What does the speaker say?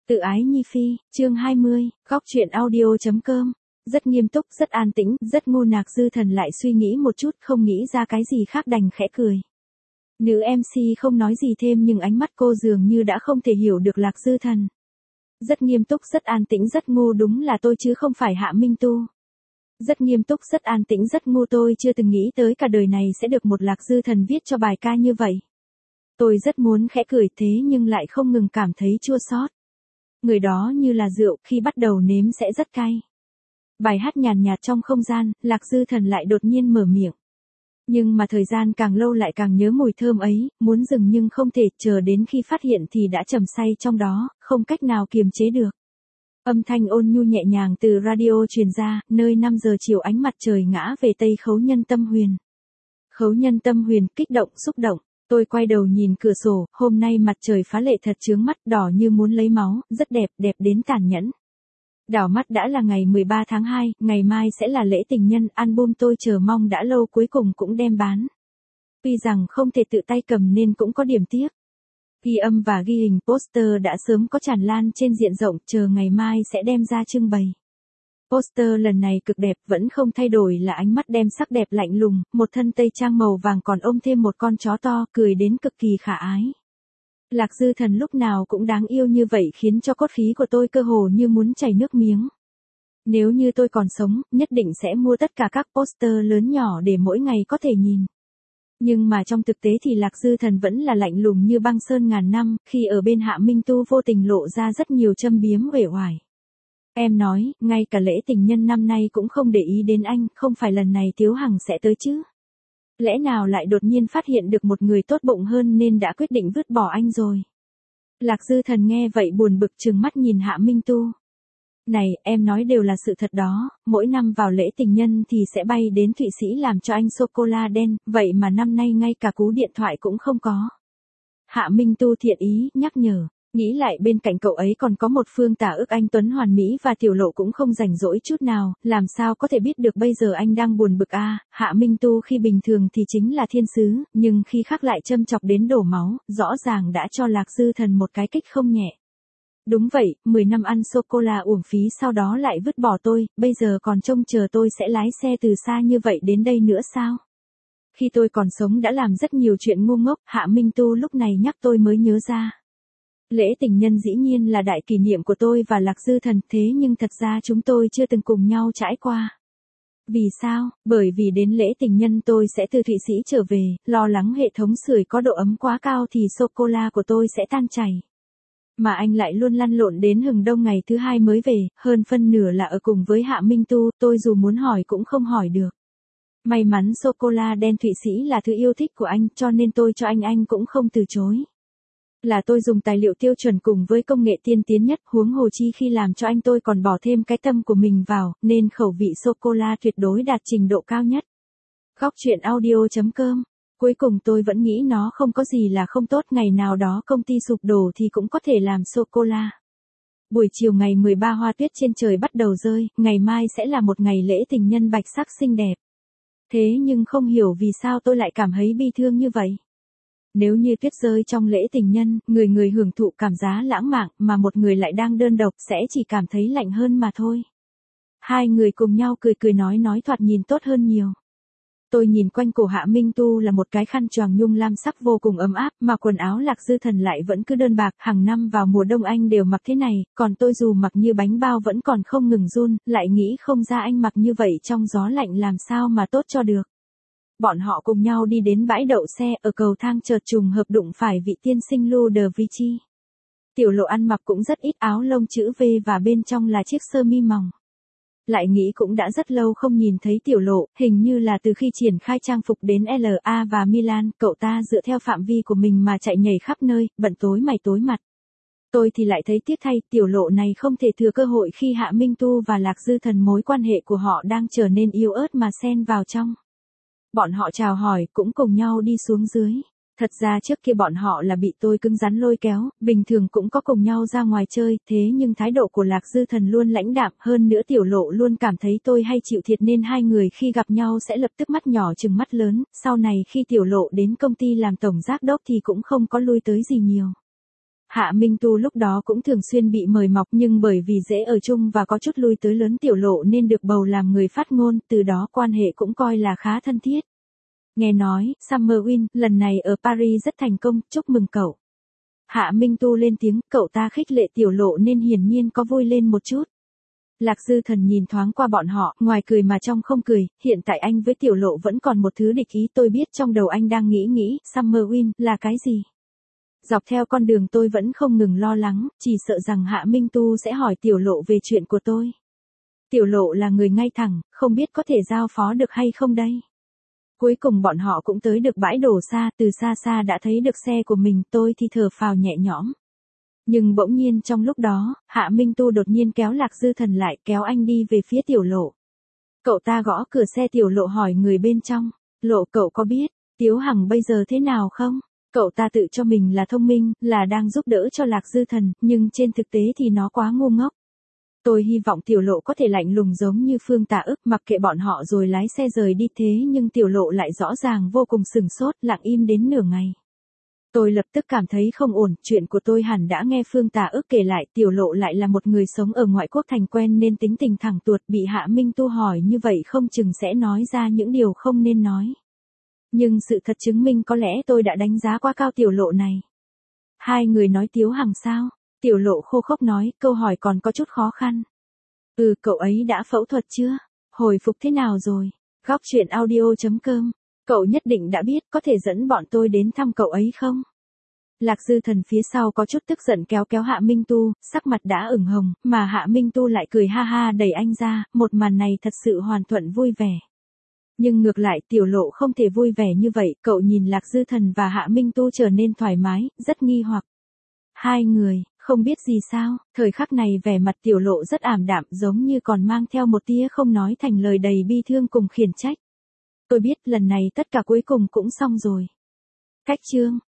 Tự ái Nhi Phi, chương 20, góc truyện audio.com. Rất nghiêm túc, rất an tĩnh, rất ngu Lạc Dư Thần lại suy nghĩ một chút, không nghĩ ra cái gì khác đành khẽ cười. Nữ MC không nói gì thêm nhưng ánh mắt cô dường như đã không thể hiểu được Lạc Dư Thần. Rất nghiêm túc, rất an tĩnh, rất ngu, đúng là tôi chứ không phải Hạ Minh Tu. Rất nghiêm túc, rất an tĩnh, rất ngu, tôi chưa từng nghĩ tới cả đời này sẽ được một Lạc Dư Thần viết cho bài ca như vậy. Tôi rất muốn khẽ cười thế nhưng lại không ngừng cảm thấy chua xót. Người đó như là rượu, khi bắt đầu nếm sẽ rất cay. Bài hát nhàn nhạt trong không gian, Lạc Dư Thần lại đột nhiên mở miệng. Nhưng mà thời gian càng lâu lại càng nhớ mùi thơm ấy, muốn dừng nhưng không thể, chờ đến khi phát hiện thì đã trầm say trong đó, không cách nào kiềm chế được. Âm thanh ôn nhu nhẹ nhàng từ radio truyền ra, nơi 5 giờ chiều ánh mặt trời ngã về tây Khấu Nhân Tâm Huyền. Khấu Nhân Tâm Huyền, kích động, xúc động. Tôi quay đầu nhìn cửa sổ, hôm nay mặt trời phá lệ thật chướng mắt, đỏ như muốn lấy máu, rất đẹp, đẹp đến tàn nhẫn. Đảo mắt đã là ngày 13 tháng 2, ngày mai sẽ là lễ tình nhân, album tôi chờ mong đã lâu cuối cùng cũng đem bán. Tuy rằng không thể tự tay cầm nên cũng có điểm tiếc. Ghi âm và ghi hình poster đã sớm có tràn lan trên diện rộng, chờ ngày mai sẽ đem ra trưng bày. Poster lần này cực đẹp, vẫn không thay đổi là ánh mắt đem sắc đẹp lạnh lùng, một thân tây trang màu vàng còn ôm thêm một con chó to, cười đến cực kỳ khả ái. Lạc Dư Thần lúc nào cũng đáng yêu như vậy khiến cho cốt khí của tôi cơ hồ như muốn chảy nước miếng. Nếu như tôi còn sống, nhất định sẽ mua tất cả các poster lớn nhỏ để mỗi ngày có thể nhìn. Nhưng mà trong thực tế thì Lạc Dư Thần vẫn là lạnh lùng như băng sơn ngàn năm, khi ở bên Hạ Minh Tu vô tình lộ ra rất nhiều châm biếm uể oải. Em nói, ngay cả lễ tình nhân năm nay cũng không để ý đến anh, không phải lần này Tiếu Hằng sẽ tới chứ? Lẽ nào lại đột nhiên phát hiện được một người tốt bụng hơn nên đã quyết định vứt bỏ anh rồi? Lạc Dư Thần nghe vậy buồn bực trừng mắt nhìn Hạ Minh Tu. Này, em nói đều là sự thật đó, mỗi năm vào lễ tình nhân thì sẽ bay đến Thụy Sĩ làm cho anh sô-cô-la đen, vậy mà năm nay ngay cả cú điện thoại cũng không có. Hạ Minh Tu thiện ý, nhắc nhở. Nghĩ lại bên cạnh cậu ấy còn có một Phương Tả Ức, anh Tuấn Hoàn Mỹ và Tiểu Lộ cũng không rảnh rỗi chút nào, làm sao có thể biết được bây giờ anh đang buồn bực à? Hạ Minh Tu khi bình thường thì chính là thiên sứ, nhưng khi khác lại châm chọc đến đổ máu, rõ ràng đã cho Lạc Dư Thần một cái kích không nhẹ. Đúng vậy, 10 năm ăn sô-cô-la uổng phí sau đó lại vứt bỏ tôi, bây giờ còn trông chờ tôi sẽ lái xe từ xa như vậy đến đây nữa sao? Khi tôi còn sống đã làm rất nhiều chuyện ngu ngốc, Hạ Minh Tu lúc này nhắc tôi mới nhớ ra. Lễ tình nhân dĩ nhiên là đại kỷ niệm của tôi và Lạc Dư Thần, thế nhưng thật ra chúng tôi chưa từng cùng nhau trải qua. Vì sao? Bởi vì đến lễ tình nhân tôi sẽ từ Thụy Sĩ trở về, lo lắng hệ thống sưởi có độ ấm quá cao thì sô-cô-la của tôi sẽ tan chảy. Mà anh lại luôn lăn lộn đến hừng đông ngày thứ 2 mới về, hơn phân nửa là ở cùng với Hạ Minh Tu, tôi dù muốn hỏi cũng không hỏi được. May mắn sô-cô-la đen Thụy Sĩ là thứ yêu thích của anh cho nên tôi cho anh cũng không từ chối. Là tôi dùng tài liệu tiêu chuẩn cùng với công nghệ tiên tiến nhất, huống hồ chi khi làm cho anh tôi còn bỏ thêm cái tâm của mình vào, nên khẩu vị sô-cô-la tuyệt đối đạt trình độ cao nhất. Góc truyện audio.com. Cuối cùng tôi vẫn nghĩ nó không có gì là không tốt, ngày nào đó công ty sụp đổ thì cũng có thể làm sô-cô-la. Buổi chiều ngày 13 hoa tuyết trên trời bắt đầu rơi, ngày mai sẽ là một ngày lễ tình nhân bạch sắc xinh đẹp. Thế nhưng không hiểu vì sao tôi lại cảm thấy bi thương như vậy. Nếu như tuyết rơi trong lễ tình nhân, người hưởng thụ cảm giác lãng mạn, mà một người lại đang đơn độc sẽ chỉ cảm thấy lạnh hơn mà thôi. Hai người cùng nhau cười nói thoạt nhìn tốt hơn nhiều. Tôi nhìn quanh cổ Hạ Minh Tu là một cái khăn choàng nhung lam sắc vô cùng ấm áp, mà quần áo Lạc Dư Thần lại vẫn cứ đơn bạc, hàng năm vào mùa đông anh đều mặc thế này, còn tôi dù mặc như bánh bao vẫn còn không ngừng run, lại nghĩ không ra anh mặc như vậy trong gió lạnh làm sao mà tốt cho được. Bọn họ cùng nhau đi đến bãi đậu xe, ở cầu thang chợt trùng hợp đụng phải vị tiên sinh Lu de Vichy. Tiểu Lộ ăn mặc cũng rất ít, áo lông chữ V và bên trong là chiếc sơ mi mỏng. Lại nghĩ cũng đã rất lâu không nhìn thấy Tiểu Lộ, hình như là từ khi triển khai trang phục đến LA và Milan, cậu ta dựa theo phạm vi của mình mà chạy nhảy khắp nơi, bận tối mày tối mặt. Tôi thì lại thấy tiếc thay, Tiểu Lộ này không thể thừa cơ hội khi Hạ Minh Tu và Lạc Dư Thần mối quan hệ của họ đang trở nên yếu ớt mà xen vào trong. Bọn họ chào hỏi, cũng cùng nhau đi xuống dưới. Thật ra trước kia bọn họ là bị tôi cứng rắn lôi kéo, bình thường cũng có cùng nhau ra ngoài chơi, thế nhưng thái độ của Lạc Dư Thần luôn lãnh đạm, hơn nữa Tiểu Lộ luôn cảm thấy tôi hay chịu thiệt nên hai người khi gặp nhau sẽ lập tức mắt nhỏ trừng mắt lớn, sau này khi Tiểu Lộ đến công ty làm tổng giám đốc thì cũng không có lui tới gì nhiều. Hạ Minh Tu lúc đó cũng thường xuyên bị mời mọc nhưng bởi vì dễ ở chung và có chút lui tới lớn Tiểu Lộ nên được bầu làm người phát ngôn, từ đó quan hệ cũng coi là khá thân thiết. Nghe nói, Summer Win lần này ở Paris rất thành công, chúc mừng cậu. Hạ Minh Tu lên tiếng, cậu ta khích lệ Tiểu Lộ nên hiển nhiên có vui lên một chút. Lạc Dư Thần nhìn thoáng qua bọn họ, ngoài cười mà trong không cười, hiện tại anh với Tiểu Lộ vẫn còn một thứ địch ý, tôi biết trong đầu anh đang nghĩ, Summer Win là cái gì? Dọc theo con đường tôi vẫn không ngừng lo lắng, chỉ sợ rằng Hạ Minh Tu sẽ hỏi Tiểu Lộ về chuyện của tôi. Tiểu Lộ là người ngay thẳng, không biết có thể giao phó được hay không đây. Cuối cùng bọn họ cũng tới được bãi đổ xa, từ xa xa đã thấy được xe của mình, tôi thì thở phào nhẹ nhõm. Nhưng bỗng nhiên trong lúc đó, Hạ Minh Tu đột nhiên kéo Lạc Dư Thần lại, kéo anh đi về phía Tiểu Lộ. Cậu ta gõ cửa xe Tiểu Lộ hỏi người bên trong, Lộ cậu có biết, Tiếu Hằng bây giờ thế nào không? Cậu ta tự cho mình là thông minh, là đang giúp đỡ cho Lạc Dư Thần, nhưng trên thực tế thì nó quá ngu ngốc. Tôi hy vọng Tiểu Lộ có thể lạnh lùng giống như Phương Tạ Ức, mặc kệ bọn họ rồi lái xe rời đi, thế nhưng Tiểu Lộ lại rõ ràng vô cùng sừng sốt, lặng im đến nửa ngày. Tôi lập tức cảm thấy không ổn, chuyện của tôi hẳn đã nghe Phương Tạ Ức kể lại, Tiểu Lộ lại là một người sống ở ngoại quốc thành quen nên tính tình thẳng tuột, bị Hạ Minh Tu hỏi như vậy không chừng sẽ nói ra những điều không nên nói. Nhưng sự thật chứng minh có lẽ tôi đã đánh giá quá cao Tiểu Lộ này. Hai người nói Tiếu Hằng sao? Tiểu Lộ khô khốc nói, câu hỏi còn có chút khó khăn. Cậu ấy đã phẫu thuật chưa? Hồi phục thế nào rồi? Góc truyện audio.com. Cậu nhất định đã biết, có thể dẫn bọn tôi đến thăm cậu ấy không? Lạc Dư Thần phía sau có chút tức giận kéo Hạ Minh Tu, sắc mặt đã ửng hồng, mà Hạ Minh Tu lại cười ha ha đẩy anh ra, một màn này thật sự hoàn thuận vui vẻ. Nhưng ngược lại Tiểu Lộ không thể vui vẻ như vậy, cậu nhìn Lạc Dư Thần và Hạ Minh Tu trở nên thoải mái, rất nghi hoặc. Hai người, không biết gì sao, thời khắc này vẻ mặt Tiểu Lộ rất ảm đạm giống như còn mang theo một tia không nói thành lời đầy bi thương cùng khiển trách. Tôi biết lần này tất cả cuối cùng cũng xong rồi. Cách chương